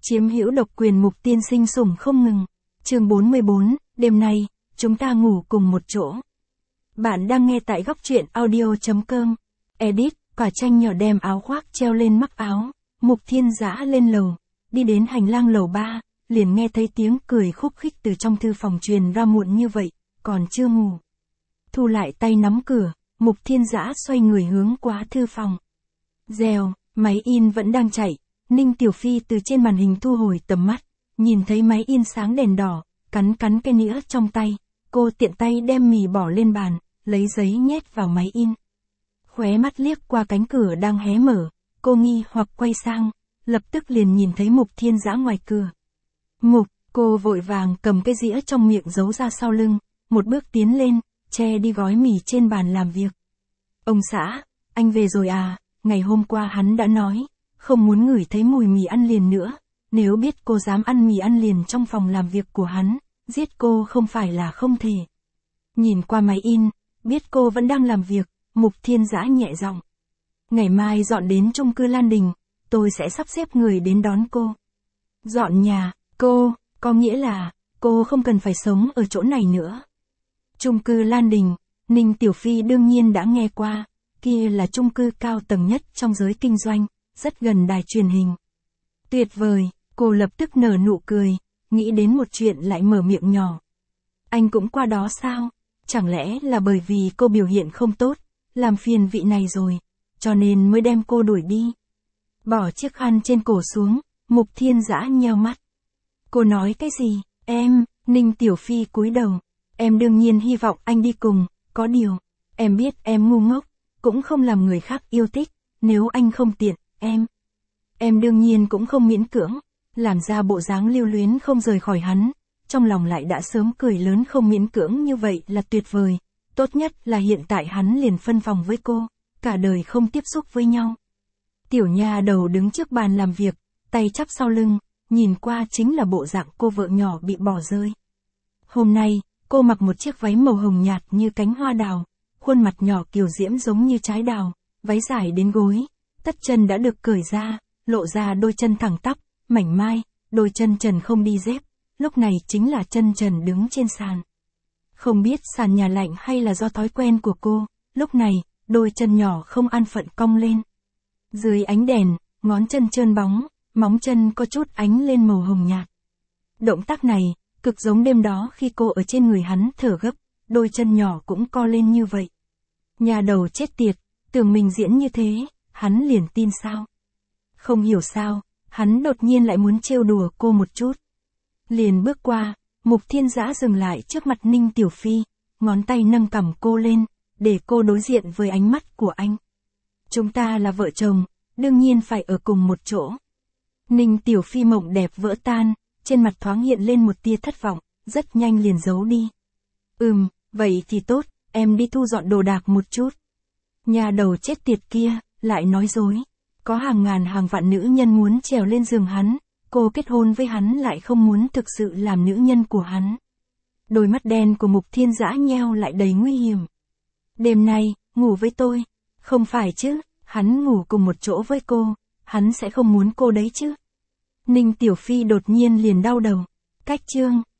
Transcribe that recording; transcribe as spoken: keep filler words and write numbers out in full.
Chiếm hữu độc quyền Mục tiên sinh sủng không ngừng. Chương bốn mươi bốn, đêm nay, chúng ta ngủ cùng một chỗ. Bạn đang nghe tại góc truyện audio chấm com. Edit, quả chanh nhỏ đem áo khoác treo lên mắc áo. Mục Thiên Dã lên lầu, đi đến hành lang lầu ba, liền nghe thấy tiếng cười khúc khích từ trong thư phòng truyền ra. Muộn như vậy, còn chưa ngủ. Thu lại tay nắm cửa, Mục Thiên Dã xoay người hướng qua thư phòng. Rèo, máy in vẫn đang chạy. Ninh Tiểu Phi từ trên màn hình thu hồi tầm mắt, nhìn thấy máy in sáng đèn đỏ, cắn cắn cái nĩa trong tay, cô tiện tay đem mì bỏ lên bàn, lấy giấy nhét vào máy in. Khóe mắt liếc qua cánh cửa đang hé mở, cô nghi hoặc quay sang, lập tức liền nhìn thấy Mục Thiên Dã ngoài cửa. Mục, cô vội vàng cầm cái dĩa trong miệng giấu ra sau lưng, một bước tiến lên, che đi gói mì trên bàn làm việc. Ông xã, anh về rồi à, ngày hôm qua hắn đã nói, không muốn ngửi thấy mùi mì ăn liền nữa, nếu biết cô dám ăn mì ăn liền trong phòng làm việc của hắn, giết cô không phải là không thể. Nhìn qua máy in, biết cô vẫn đang làm việc, Mục Thiên Dã nhẹ giọng. Ngày mai dọn đến chung cư Lan Đình, tôi sẽ sắp xếp người đến đón cô. Dọn nhà, cô, có nghĩa là, cô không cần phải sống ở chỗ này nữa. Chung cư Lan Đình, Ninh Tiểu Phi đương nhiên đã nghe qua, kia là chung cư cao tầng nhất trong giới kinh doanh, rất gần đài truyền hình. Tuyệt vời, cô lập tức nở nụ cười, nghĩ đến một chuyện lại mở miệng nhỏ. Anh cũng qua đó sao? Chẳng lẽ là bởi vì cô biểu hiện không tốt, làm phiền vị này rồi, cho nên mới đem cô đuổi đi. Bỏ chiếc khăn trên cổ xuống, Mục Thiên Dã nheo mắt. Cô nói cái gì? Em, Ninh Tiểu Phi cúi đầu. Em đương nhiên hy vọng anh đi cùng, có điều, em biết em ngu ngốc, cũng không làm người khác yêu thích, nếu anh không tiện, em. Em đương nhiên cũng không miễn cưỡng, làm ra bộ dáng lưu luyến không rời khỏi hắn, trong lòng lại đã sớm cười lớn. Không miễn cưỡng như vậy là tuyệt vời, tốt nhất là hiện tại hắn liền phân phòng với cô, cả đời không tiếp xúc với nhau. Tiểu nha đầu đứng trước bàn làm việc, tay chắp sau lưng, nhìn qua chính là bộ dạng cô vợ nhỏ bị bỏ rơi. Hôm nay, cô mặc một chiếc váy màu hồng nhạt như cánh hoa đào, khuôn mặt nhỏ kiều diễm giống như trái đào, váy dài đến gối, tất chân đã được cởi ra, lộ ra đôi chân thẳng tắp, mảnh mai, đôi chân trần không đi dép, lúc này chính là chân trần đứng trên sàn. Không biết sàn nhà lạnh hay là do thói quen của cô, lúc này, đôi chân nhỏ không an phận cong lên. Dưới ánh đèn, ngón chân trơn bóng, móng chân có chút ánh lên màu hồng nhạt. Động tác này, cực giống đêm đó khi cô ở trên người hắn thở gấp, đôi chân nhỏ cũng co lên như vậy. Nhà đầu chết tiệt, tưởng mình diễn như thế, hắn liền tin sao? Không hiểu sao, hắn đột nhiên lại muốn trêu đùa cô một chút. Liền bước qua, Mục Thiên Dã dừng lại trước mặt Ninh Tiểu Phi, ngón tay nâng cằm cô lên, để cô đối diện với ánh mắt của anh. Chúng ta là vợ chồng, đương nhiên phải ở cùng một chỗ. Ninh Tiểu Phi mộng đẹp vỡ tan, trên mặt thoáng hiện lên một tia thất vọng, rất nhanh liền giấu đi. Ừm, vậy thì tốt, em đi thu dọn đồ đạc một chút. Nhà đầu chết tiệt kia, lại nói dối. Có hàng ngàn hàng vạn nữ nhân muốn trèo lên giường hắn, cô kết hôn với hắn lại không muốn thực sự làm nữ nhân của hắn. Đôi mắt đen của Mục Thiên Dã nheo lại đầy nguy hiểm. Đêm nay, ngủ với tôi. Không phải chứ, hắn ngủ cùng một chỗ với cô, hắn sẽ không muốn cô đấy chứ. Ninh Tiểu Phi đột nhiên liền đau đầu. Cách chương.